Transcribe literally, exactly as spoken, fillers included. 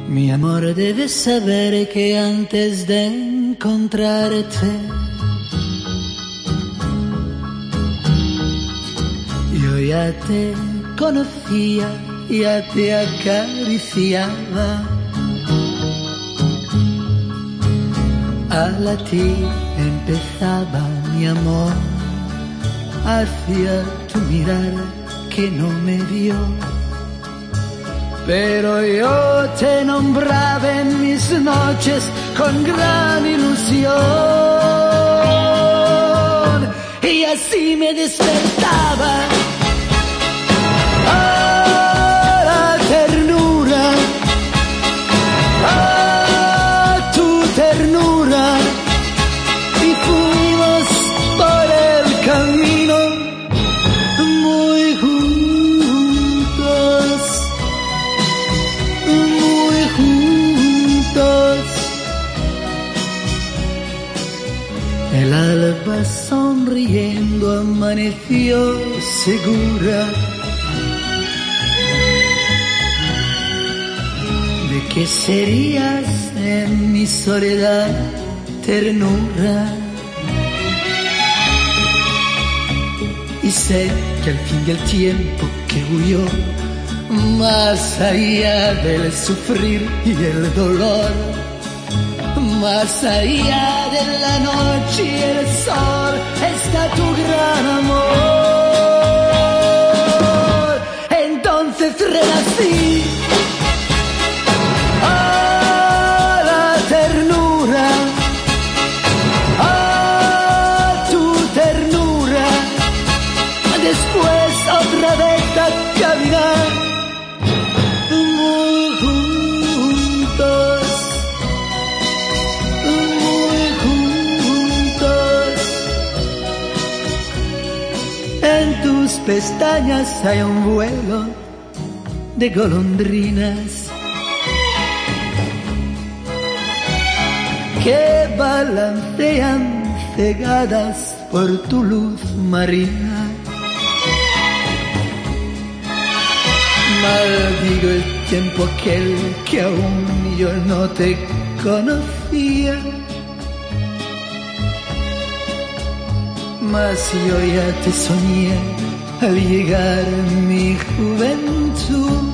Mi amor, debes saber que antes de encontrarte yo ya te conocía, ya te acariciaba. A latir empezaba mi amor hacia tu mirar que no me vio. Pero yo te nombraba en mis noches con gran ilusión y así me despertaba. ¡Ah, la ternura! ¡Ah, tu ternura! Y fuimos por el camino muy juntos. Muy juntos. El alba sonriendo amaneció segura de que serías en mi soledad ternura. Y sé que al fin del tiempo que huyó, más allá del sufrir y el dolor, más allá de la noche y el sol, está tu gran amor. Entonces renací. ¡Ah, la ternura! ¡Ah, tu ternura! Después otra vez a caminar. En tus pestañas hay un vuelo de golondrinas que balancean cegadas por tu luz marina. Maldigo el tiempo aquel que aún yo no te conocía. Mas yo ya te soñé al llegar mi juventud.